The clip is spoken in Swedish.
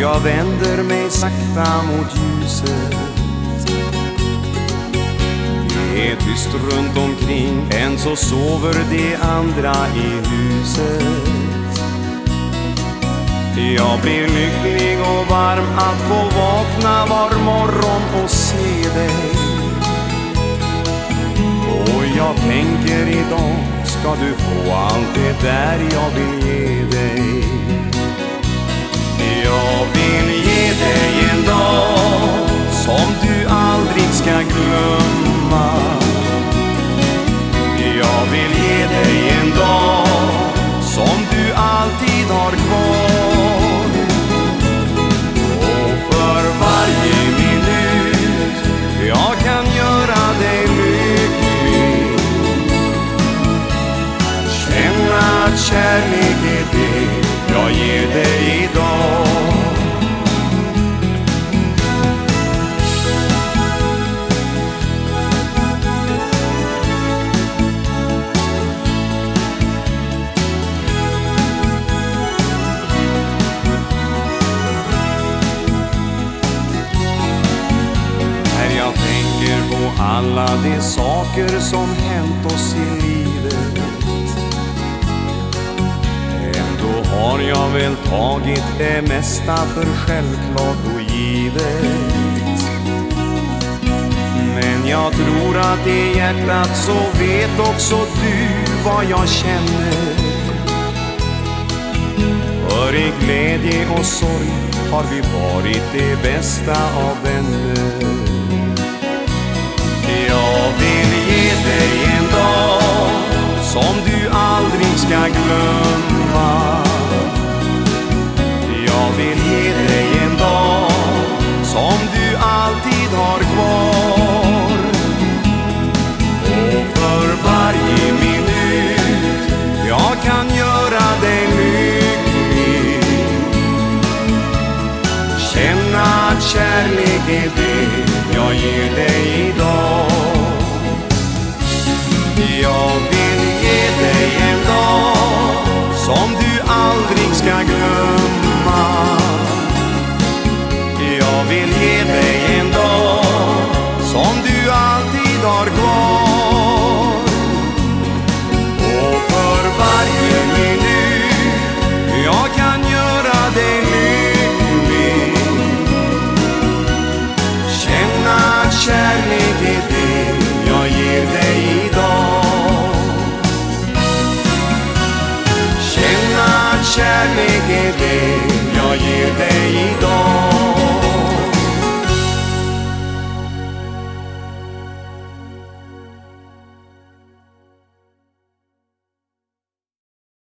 jag vänder mig sakta mot ljuset. Det är tyst runt omkring, än så sover de andra i huset. Jag blir lycklig och varm att få vakna var morgon och se dig. Och jag tänker idag ska du få allt det där jag vill ge dig. Jag vill ge dig en dag som du aldrig ska glömma. Jag vill ge dig en dag som du alltid har kvar. Och för varje minut jag kan göra dig lycklig, känna att kärlek är det jag ger dig idag. Jag tänker på alla de saker som hänt oss i livet. Ändå har jag väl tagit det mesta för självklart och givet. Men jag tror att i hjärtat så vet också du vad jag känner. För i glädje och sorg har vi varit det bästa av vänner. Jag vill ge dig en dag som du aldrig ska glömma. Jag vill ge dig en dag som du alltid har kvar. Och för varje minut jag kan göra dig lycklig, känna att kärlek är det jag ger dig idag. Jag vill ge dig en dag som du aldrig ska glömma. Jag vill ge dig en dag som du alltid har kvar. Och för varje minut jag kan göra dig lycklig, känna att kärlek är det jag ger dig idag. Känna att kärlek är det